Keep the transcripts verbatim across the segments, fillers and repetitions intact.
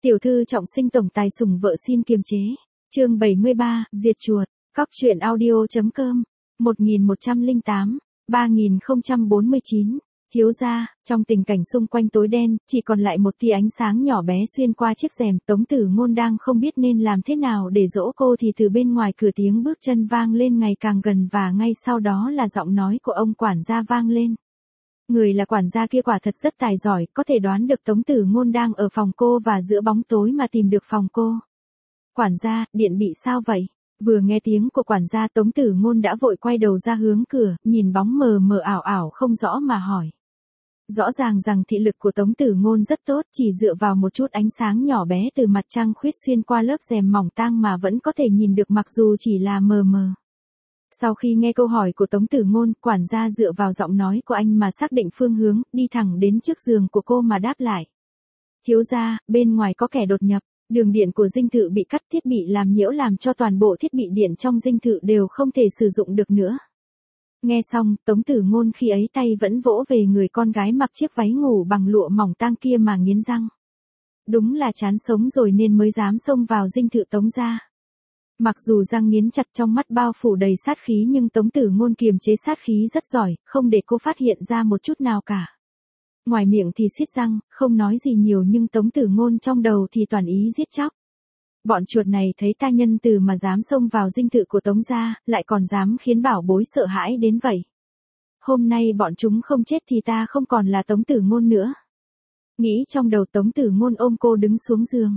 Tiểu thư trọng sinh tổng tài sủng vợ xin kiềm chế. Chương bảy mươi ba, diệt chuột. Cóc truyện audio.com. một nghìn một trăm lẻ tám, ba nghìn không trăm bốn mươi chín. Thiếu gia, trong tình cảnh xung quanh tối đen, chỉ còn lại một tia ánh sáng nhỏ bé xuyên qua chiếc rèm. Tống Tử Ngôn đang không biết nên làm thế nào để dỗ cô thì từ bên ngoài cửa tiếng bước chân vang lên ngày càng gần và ngay sau đó là giọng nói của ông quản gia vang lên. Người là quản gia kia quả thật rất tài giỏi, có thể đoán được Tống Tử Ngôn đang ở phòng cô và giữa bóng tối mà tìm được phòng cô. Quản gia, điện bị sao vậy? Vừa nghe tiếng của quản gia Tống Tử Ngôn đã vội quay đầu ra hướng cửa, nhìn bóng mờ mờ ảo ảo không rõ mà hỏi. Rõ ràng rằng thị lực của Tống Tử Ngôn rất tốt, chỉ dựa vào một chút ánh sáng nhỏ bé từ mặt trăng khuyết xuyên qua lớp rèm mỏng tang mà vẫn có thể nhìn được mặc dù chỉ là mờ mờ. Sau khi nghe câu hỏi của Tống Tử Ngôn, quản gia dựa vào giọng nói của anh mà xác định phương hướng, đi thẳng đến trước giường của cô mà đáp lại. Thiếu gia, bên ngoài có kẻ đột nhập, đường điện của dinh thự bị cắt, thiết bị làm nhiễu làm cho toàn bộ thiết bị điện trong dinh thự đều không thể sử dụng được nữa. Nghe xong, Tống Tử Ngôn khi ấy tay vẫn vỗ về người con gái mặc chiếc váy ngủ bằng lụa mỏng tang kia mà nghiến răng. Đúng là chán sống rồi nên mới dám xông vào dinh thự Tống gia. Mặc dù răng nghiến chặt trong mắt bao phủ đầy sát khí nhưng Tống Tử Ngôn kiềm chế sát khí rất giỏi, không để cô phát hiện ra một chút nào cả. Ngoài miệng thì siết răng, không nói gì nhiều nhưng Tống Tử Ngôn trong đầu thì toàn ý giết chóc. Bọn chuột này thấy ta nhân từ mà dám xông vào dinh thự của Tống gia, lại còn dám khiến bảo bối sợ hãi đến vậy. Hôm nay bọn chúng không chết thì ta không còn là Tống Tử Ngôn nữa. Nghĩ trong đầu Tống Tử Ngôn ôm cô đứng xuống giường.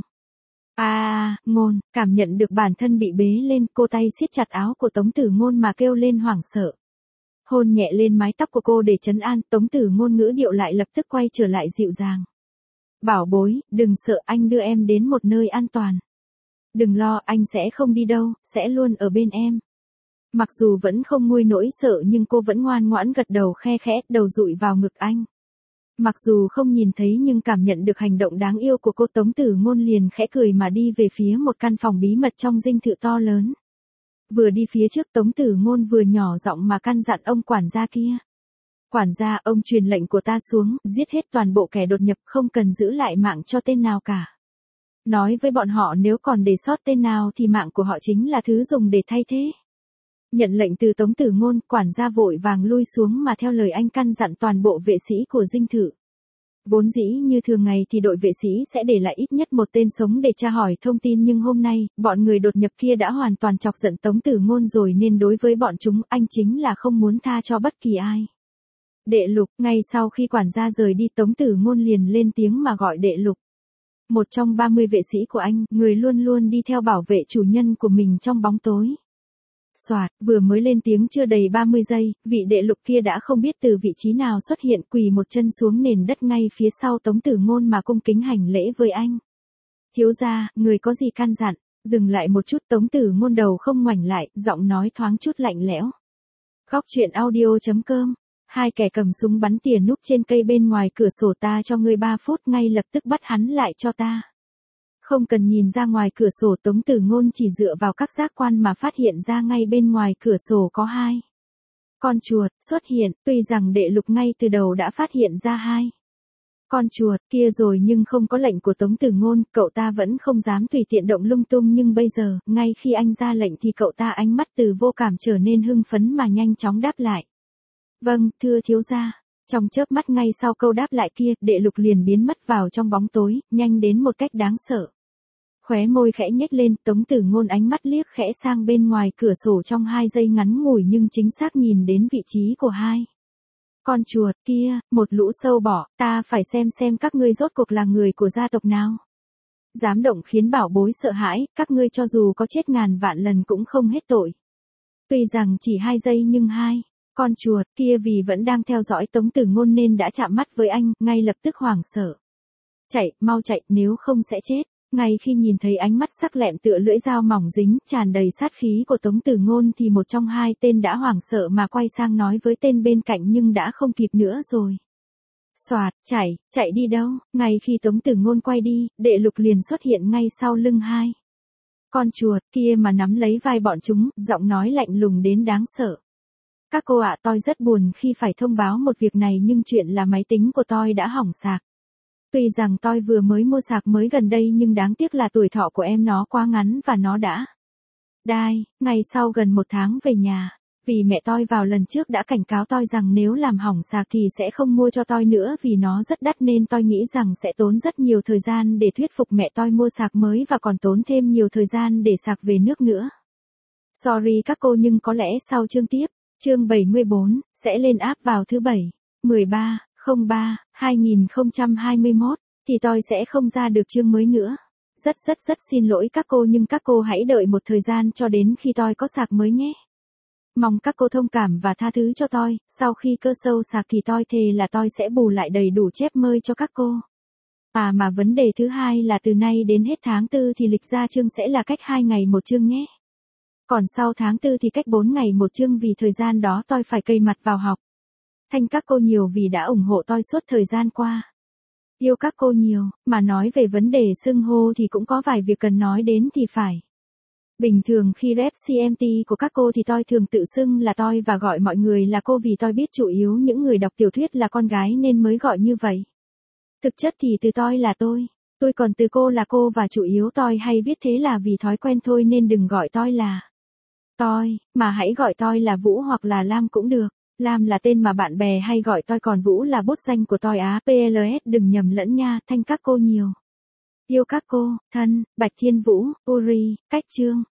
À, Ngôn, cảm nhận được bản thân bị bế lên, cô tay siết chặt áo của Tống Tử Ngôn mà kêu lên hoảng sợ. Hôn nhẹ lên mái tóc của cô để trấn an, Tống Tử Ngôn ngữ điệu lại lập tức quay trở lại dịu dàng. Bảo bối, đừng sợ, anh đưa em đến một nơi an toàn. Đừng lo, anh sẽ không đi đâu, sẽ luôn ở bên em. Mặc dù vẫn không nguôi nỗi sợ nhưng cô vẫn ngoan ngoãn gật đầu khe khẽ, đầu dụi vào ngực anh. Mặc dù không nhìn thấy nhưng cảm nhận được hành động đáng yêu của cô, Tống Tử Ngôn liền khẽ cười mà đi về phía một căn phòng bí mật trong dinh thự to lớn. Vừa đi phía trước Tống Tử Ngôn vừa nhỏ giọng mà căn dặn ông quản gia kia. Quản gia, ông truyền lệnh của ta xuống, giết hết toàn bộ kẻ đột nhập, không cần giữ lại mạng cho tên nào cả. Nói với bọn họ nếu còn để sót tên nào thì mạng của họ chính là thứ dùng để thay thế. Nhận lệnh từ Tống Tử Ngôn, quản gia vội vàng lui xuống mà theo lời anh căn dặn toàn bộ vệ sĩ của dinh thự. Vốn dĩ như thường ngày thì đội vệ sĩ sẽ để lại ít nhất một tên sống để tra hỏi thông tin nhưng hôm nay, bọn người đột nhập kia đã hoàn toàn chọc giận Tống Tử Ngôn rồi nên đối với bọn chúng anh chính là không muốn tha cho bất kỳ ai. Đệ Lục, ngay sau khi quản gia rời đi Tống Tử Ngôn liền lên tiếng mà gọi Đệ Lục. Một trong ba mươi vệ sĩ của anh, người luôn luôn đi theo bảo vệ chủ nhân của mình trong bóng tối. Soạt, vừa mới lên tiếng chưa đầy ba mươi giây, vị Đệ Lục kia đã không biết từ vị trí nào xuất hiện, quỳ một chân xuống nền đất ngay phía sau Tống Tử Ngôn mà cung kính hành lễ với anh. Thiếu gia, người có gì căn dặn? Dừng lại một chút, Tống Tử Ngôn đầu không ngoảnh lại, giọng nói thoáng chút lạnh lẽo. Cóc truyện audio.com. Hai kẻ cầm súng bắn tỉa núp trên cây bên ngoài cửa sổ, ta cho ngươi ba phút, ngay lập tức bắt hắn lại cho ta. Không cần nhìn ra ngoài cửa sổ, Tống Tử Ngôn chỉ dựa vào các giác quan mà phát hiện ra ngay bên ngoài cửa sổ có hai con chuột xuất hiện, tuy rằng Đệ Lục ngay từ đầu đã phát hiện ra hai con chuột kia rồi nhưng không có lệnh của Tống Tử Ngôn, cậu ta vẫn không dám tùy tiện động lung tung nhưng bây giờ, ngay khi anh ra lệnh thì cậu ta ánh mắt từ vô cảm trở nên hưng phấn mà nhanh chóng đáp lại. Vâng, thưa thiếu gia. Trong chớp mắt ngay sau câu đáp lại kia, Đệ Lục liền biến mất vào trong bóng tối, nhanh đến một cách đáng sợ. Khóe môi khẽ nhếch lên, Tống Tử Ngôn ánh mắt liếc khẽ sang bên ngoài cửa sổ trong hai giây ngắn ngủi nhưng chính xác nhìn đến vị trí của hai con chuột kia, một lũ sâu bọ, ta phải xem xem các ngươi rốt cuộc là người của gia tộc nào. Dám động khiến bảo bối sợ hãi, các ngươi cho dù có chết ngàn vạn lần cũng không hết tội. Tuy rằng chỉ hai giây nhưng hai con chuột kia vì vẫn đang theo dõi Tống Tử Ngôn nên đã chạm mắt với anh, ngay lập tức hoảng sợ. Chạy, mau chạy, nếu không sẽ chết. Ngay khi nhìn thấy ánh mắt sắc lẹm tựa lưỡi dao mỏng dính, tràn đầy sát khí của Tống Tử Ngôn thì một trong hai tên đã hoảng sợ mà quay sang nói với tên bên cạnh nhưng đã không kịp nữa rồi. Soạt, chạy, chạy đi đâu? Ngay khi Tống Tử Ngôn quay đi, Đệ Lục liền xuất hiện ngay sau lưng hai con chuột kia mà nắm lấy vai bọn chúng, giọng nói lạnh lùng đến đáng sợ. Các cô ạ, tôi rất buồn khi phải thông báo một việc này nhưng chuyện là máy tính của tôi đã hỏng sạc. Tuy rằng tôi vừa mới mua sạc mới gần đây nhưng đáng tiếc là tuổi thọ của em nó quá ngắn và nó đã đai, ngày sau gần một tháng về nhà. Vì mẹ tôi vào lần trước đã cảnh cáo tôi rằng nếu làm hỏng sạc thì sẽ không mua cho tôi nữa vì nó rất đắt nên tôi nghĩ rằng sẽ tốn rất nhiều thời gian để thuyết phục mẹ tôi mua sạc mới và còn tốn thêm nhiều thời gian để sạc về nước nữa. Sorry các cô nhưng có lẽ sau chương tiếp, chương bảy mươi bốn, sẽ lên app vào thứ bảy, mười ba, không ba, hai nghìn không trăm hai mươi mốt, thì tôi sẽ không ra được chương mới nữa. Rất rất rất xin lỗi các cô nhưng các cô hãy đợi một thời gian cho đến khi tôi có sạc mới nhé. Mong các cô thông cảm và tha thứ cho tôi, sau khi cơ sâu sạc thì tôi thề là tôi sẽ bù lại đầy đủ chép mơi cho các cô. À mà vấn đề thứ hai là từ nay đến hết tháng tư thì lịch ra chương sẽ là cách hai ngày một chương nhé. Còn sau tháng tư thì cách bốn ngày một chương vì thời gian đó tôi phải cày mặt vào học. Thank các cô nhiều vì đã ủng hộ tôi suốt thời gian qua. Yêu các cô nhiều, mà nói về vấn đề xưng hô thì cũng có vài việc cần nói đến thì phải. Bình thường khi rep xê em tê của các cô thì tôi thường tự xưng là tôi và gọi mọi người là cô vì tôi biết chủ yếu những người đọc tiểu thuyết là con gái nên mới gọi như vậy. Thực chất thì từ tôi là tôi, tôi còn từ cô là cô và chủ yếu tôi hay viết thế là vì thói quen thôi nên đừng gọi tôi là tôi, mà hãy gọi tôi là Vũ hoặc là Lam cũng được. Lam là tên mà bạn bè hay gọi tôi còn Vũ là bút danh của tôi á. pê lờ ét đừng nhầm lẫn nha, thanh các cô nhiều. Yêu các cô, thân, Bạch Thiên Vũ, Uri, cách chương.